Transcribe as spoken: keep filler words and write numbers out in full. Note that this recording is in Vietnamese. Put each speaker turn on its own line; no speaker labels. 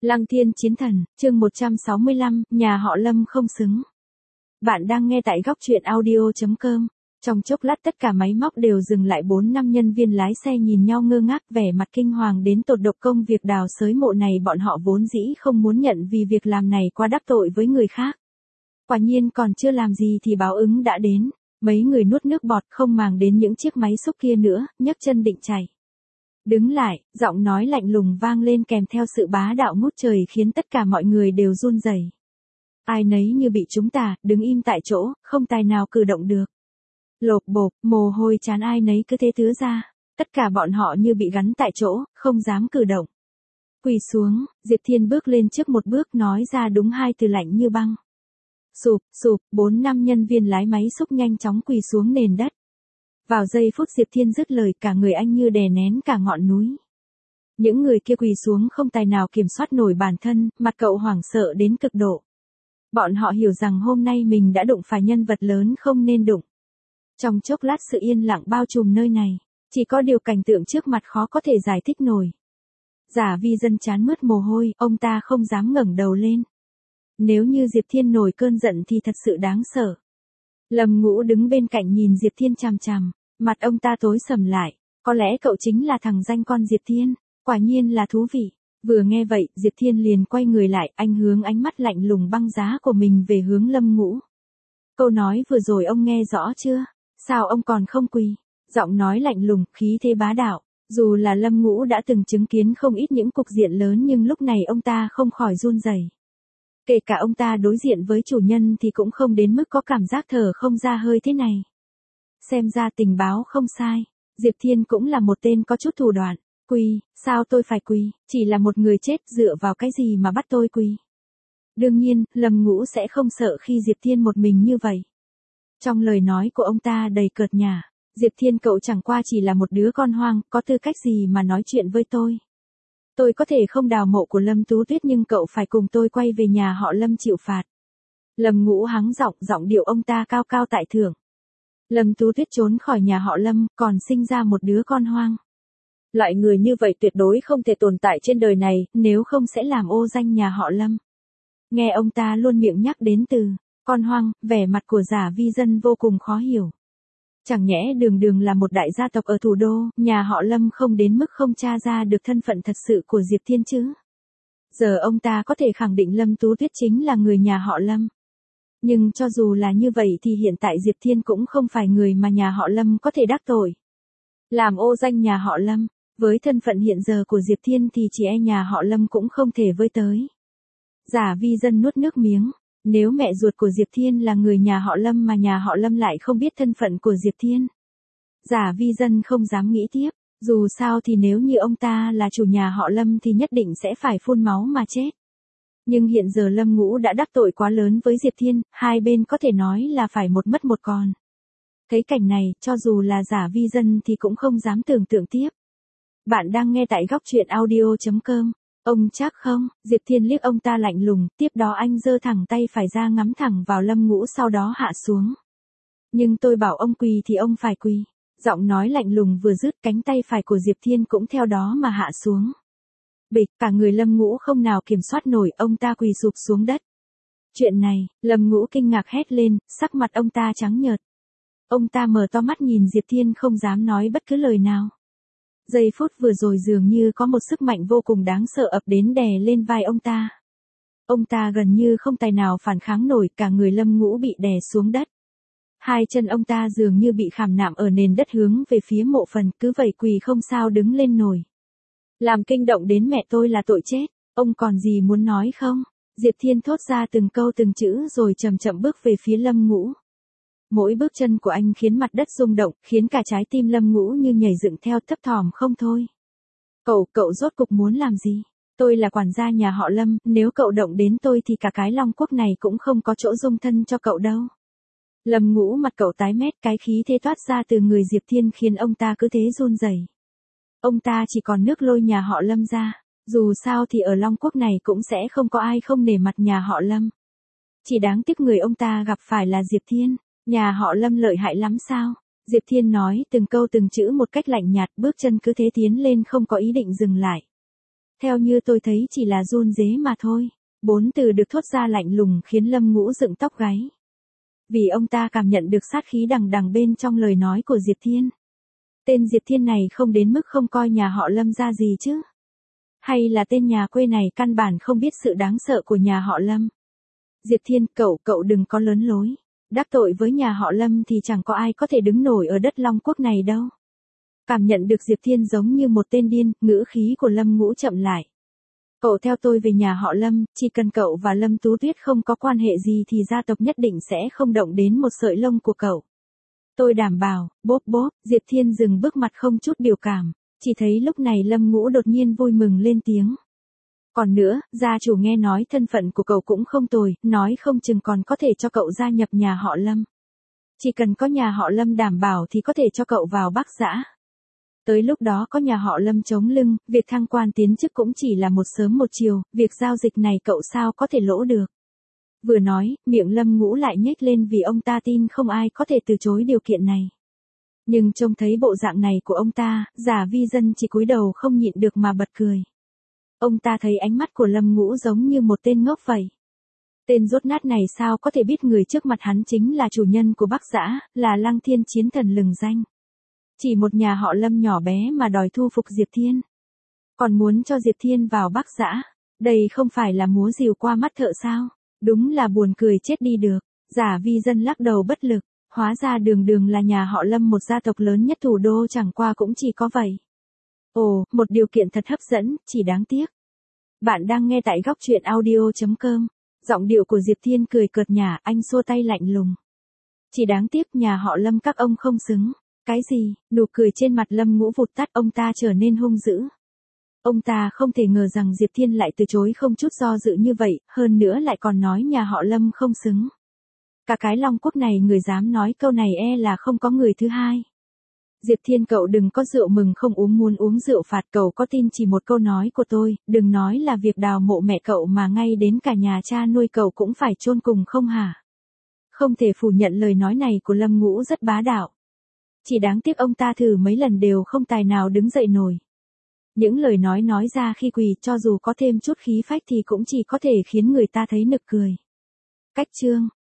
Lăng Thiên Chiến Thần, chương một trăm sáu mươi lăm, nhà họ Lâm không xứng. Bạn đang nghe tại góc truyện audio chấm com. Trong chốc lát tất cả máy móc đều dừng lại, bốn năm nhân viên lái xe nhìn nhau ngơ ngác, vẻ mặt kinh hoàng đến tột độ. Công việc đào xới mộ này bọn họ vốn dĩ không muốn nhận vì việc làm này quá đắc tội với người khác. Quả nhiên còn chưa làm gì thì báo ứng đã đến. Mấy người nuốt nước bọt không màng đến những chiếc máy xúc kia nữa, nhấc chân định chạy. Đứng lại, giọng nói lạnh lùng vang lên kèm theo sự bá đạo ngút trời khiến tất cả mọi người đều run rẩy. Ai nấy như bị trúng tà, đứng im tại chỗ, không tài nào cử động được. Lộp bộp, mồ hôi trán ai nấy cứ thế tứa ra, tất cả bọn họ như bị gắn tại chỗ, không dám cử động. Quỳ xuống, Diệp Thiên bước lên trước một bước nói ra đúng hai từ lạnh như băng. Sụp, sụp, bốn năm nhân viên lái máy xúc nhanh chóng quỳ xuống nền đất. Vào giây phút Diệp Thiên dứt lời, cả người anh như đè nén cả ngọn núi. Những người kia quỳ xuống không tài nào kiểm soát nổi bản thân, mặt cậu hoảng sợ đến cực độ. Bọn họ hiểu rằng hôm nay mình đã đụng phải nhân vật lớn không nên đụng. Trong chốc lát sự yên lặng bao trùm nơi này, chỉ có điều cảnh tượng trước mặt khó có thể giải thích nổi. Giả Vi Dân chán mướt mồ hôi, ông ta không dám ngẩng đầu lên. Nếu như Diệp Thiên nổi cơn giận thì thật sự đáng sợ. Lâm Ngũ đứng bên cạnh nhìn Diệp Thiên chằm chằm, mặt ông ta tối sầm lại, có lẽ cậu chính là thằng danh con Diệp Thiên, quả nhiên là thú vị. Vừa nghe vậy, Diệp Thiên liền quay người lại, anh hướng ánh mắt lạnh lùng băng giá của mình về hướng Lâm Ngũ. Câu nói vừa rồi ông nghe rõ chưa? Sao ông còn không quỳ? Giọng nói lạnh lùng, khí thế bá đạo. Dù là Lâm Ngũ đã từng chứng kiến không ít những cục diện lớn nhưng lúc này ông ta không khỏi run rẩy. Kể cả ông ta đối diện với chủ nhân thì cũng không đến mức có cảm giác thở không ra hơi thế này. Xem ra tình báo không sai, Diệp Thiên cũng là một tên có chút thủ đoạn. Quỳ, sao tôi phải quỳ, chỉ là một người chết, dựa vào cái gì mà bắt tôi quỳ? Đương nhiên, Lâm Ngũ sẽ không sợ khi Diệp Thiên một mình như vậy. Trong lời nói của ông ta đầy cợt nhả, Diệp Thiên cậu chẳng qua chỉ là một đứa con hoang, có tư cách gì mà nói chuyện với tôi? Tôi có thể không đào mộ của Lâm Tú Tuyết nhưng cậu phải cùng tôi quay về nhà họ Lâm chịu phạt. Lâm Ngũ hắng giọng, giọng điệu ông ta cao cao tại thượng. Lâm Tú Tuyết trốn khỏi nhà họ Lâm, còn sinh ra một đứa con hoang. Loại người như vậy tuyệt đối không thể tồn tại trên đời này, nếu không sẽ làm ô danh nhà họ Lâm. Nghe ông ta luôn miệng nhắc đến từ con hoang, vẻ mặt của Giả Vi Dân vô cùng khó hiểu. Chẳng nhẽ đường đường là một đại gia tộc ở thủ đô, nhà họ Lâm không đến mức không tra ra được thân phận thật sự của Diệp Thiên chứ? Giờ ông ta có thể khẳng định Lâm Tú Tuyết chính là người nhà họ Lâm. Nhưng cho dù là như vậy thì hiện tại Diệp Thiên cũng không phải người mà nhà họ Lâm có thể đắc tội. Làm ô danh nhà họ Lâm, với thân phận hiện giờ của Diệp Thiên thì chỉ e nhà họ Lâm cũng không thể với tới. Giả Vi Dân nuốt nước miếng. Nếu mẹ ruột của Diệp Thiên là người nhà họ Lâm mà nhà họ Lâm lại không biết thân phận của Diệp Thiên. Giả Vi Dân không dám nghĩ tiếp, dù sao thì nếu như ông ta là chủ nhà họ Lâm thì nhất định sẽ phải phun máu mà chết. Nhưng hiện giờ Lâm Ngũ đã đắc tội quá lớn với Diệp Thiên, hai bên có thể nói là phải một mất một còn. Thấy cảnh này, cho dù là Giả Vi Dân thì cũng không dám tưởng tượng tiếp. Bạn đang nghe tại góc truyện audio chấm com. Ông chắc không? Diệp Thiên liếc ông ta lạnh lùng, tiếp đó anh giơ thẳng tay phải ra ngắm thẳng vào Lâm Ngũ sau đó hạ xuống. Nhưng tôi bảo ông quỳ thì ông phải quỳ. Giọng nói lạnh lùng vừa dứt, cánh tay phải của Diệp Thiên cũng theo đó mà hạ xuống. Bịch, cả người Lâm Ngũ không nào kiểm soát nổi, ông ta quỳ sụp xuống đất. Chuyện này, Lâm Ngũ kinh ngạc hét lên, sắc mặt ông ta trắng nhợt. Ông ta mở to mắt nhìn Diệp Thiên không dám nói bất cứ lời nào. Giây phút vừa rồi dường như có một sức mạnh vô cùng đáng sợ ập đến đè lên vai ông ta. Ông ta gần như không tài nào phản kháng nổi, cả người Lâm Ngũ bị đè xuống đất. Hai chân ông ta dường như bị khảm nạm ở nền đất hướng về phía mộ phần, cứ vậy quỳ không sao đứng lên nổi. Làm kinh động đến mẹ tôi là tội chết, ông còn gì muốn nói không? Diệp Thiên thốt ra từng câu từng chữ rồi chậm chậm bước về phía Lâm Ngũ. Mỗi bước chân của anh khiến mặt đất rung động, khiến cả trái tim Lâm Ngũ như nhảy dựng theo, thấp thỏm không thôi. Cậu, cậu rốt cục muốn làm gì? Tôi là quản gia nhà họ Lâm, nếu cậu động đến tôi thì cả cái Long Quốc này cũng không có chỗ dung thân cho cậu đâu. Lâm Ngũ mặt cậu tái mét, cái khí thế toát ra từ người Diệp Thiên khiến ông ta cứ thế run rẩy. Ông ta chỉ còn nước lôi nhà họ Lâm ra, dù sao thì ở Long Quốc này cũng sẽ không có ai không nể mặt nhà họ Lâm. Chỉ đáng tiếc người ông ta gặp phải là Diệp Thiên. Nhà họ Lâm lợi hại lắm sao? Diệp Thiên nói từng câu từng chữ một cách lạnh nhạt, bước chân cứ thế tiến lên không có ý định dừng lại. Theo như tôi thấy chỉ là run rế mà thôi. Bốn từ được thốt ra lạnh lùng khiến Lâm Ngũ dựng tóc gáy. Vì ông ta cảm nhận được sát khí đằng đằng bên trong lời nói của Diệp Thiên. Tên Diệp Thiên này không đến mức không coi nhà họ Lâm ra gì chứ. Hay là tên nhà quê này căn bản không biết sự đáng sợ của nhà họ Lâm. Diệp Thiên, cậu, cậu đừng có lớn lối. Đắc tội với nhà họ Lâm thì chẳng có ai có thể đứng nổi ở đất Long Quốc này đâu. Cảm nhận được Diệp Thiên giống như một tên điên, ngữ khí của Lâm Ngũ chậm lại. Cậu theo tôi về nhà họ Lâm, chỉ cần cậu và Lâm Tú Tuyết không có quan hệ gì thì gia tộc nhất định sẽ không động đến một sợi lông của cậu. Tôi đảm bảo, bốp bốp, Diệp Thiên dừng bước mặt không chút biểu cảm, chỉ thấy lúc này Lâm Ngũ đột nhiên vui mừng lên tiếng. Còn nữa, gia chủ nghe nói thân phận của cậu cũng không tồi, nói không chừng còn có thể cho cậu gia nhập nhà họ Lâm. Chỉ cần có nhà họ Lâm đảm bảo thì có thể cho cậu vào Bắc Giã. Tới lúc đó có nhà họ Lâm chống lưng, việc thăng quan tiến chức cũng chỉ là một sớm một chiều, việc giao dịch này cậu sao có thể lỗ được. Vừa nói, miệng Lâm Ngũ lại nhếch lên vì ông ta tin không ai có thể từ chối điều kiện này. Nhưng trông thấy bộ dạng này của ông ta, Giả Vi Dân chỉ cúi đầu không nhịn được mà bật cười. Ông ta thấy ánh mắt của Lâm Ngũ giống như một tên ngốc vậy. Tên rốt nát này sao có thể biết người trước mặt hắn chính là chủ nhân của Bắc Giã, là Lăng Thiên chiến thần lừng danh. Chỉ một nhà họ Lâm nhỏ bé mà đòi thu phục Diệp Thiên. Còn muốn cho Diệp Thiên vào Bắc Giã, đây không phải là múa rìu qua mắt thợ sao? Đúng là buồn cười chết đi được. Giả Vi Dân lắc đầu bất lực, hóa ra đường đường là nhà họ Lâm một gia tộc lớn nhất thủ đô chẳng qua cũng chỉ có vậy. Ồ, một điều kiện thật hấp dẫn, chỉ đáng tiếc. Bạn đang nghe tại góc truyện audio chấm com. Giọng điệu của Diệp Thiên cười cợt nhả, anh xua tay lạnh lùng. Chỉ đáng tiếc nhà họ Lâm các ông không xứng. Cái gì? Nụ cười trên mặt Lâm Ngũ vụt tắt, ông ta trở nên hung dữ. Ông ta không thể ngờ rằng Diệp Thiên lại từ chối không chút do dự như vậy, hơn nữa lại còn nói nhà họ Lâm không xứng. Cả cái Long Quốc này người dám nói câu này e là không có người thứ hai. Diệp Thiên, cậu đừng có rượu mừng không uống muốn uống rượu phạt, cậu có tin chỉ một câu nói của tôi, đừng nói là việc đào mộ mẹ cậu mà ngay đến cả nhà cha nuôi cậu cũng phải chôn cùng không hả? Không thể phủ nhận lời nói này của Lâm Ngũ rất bá đạo. Chỉ đáng tiếc ông ta thử mấy lần đều không tài nào đứng dậy nổi. Những lời nói nói ra khi quỳ cho dù có thêm chút khí phách thì cũng chỉ có thể khiến người ta thấy nực cười. Cách chương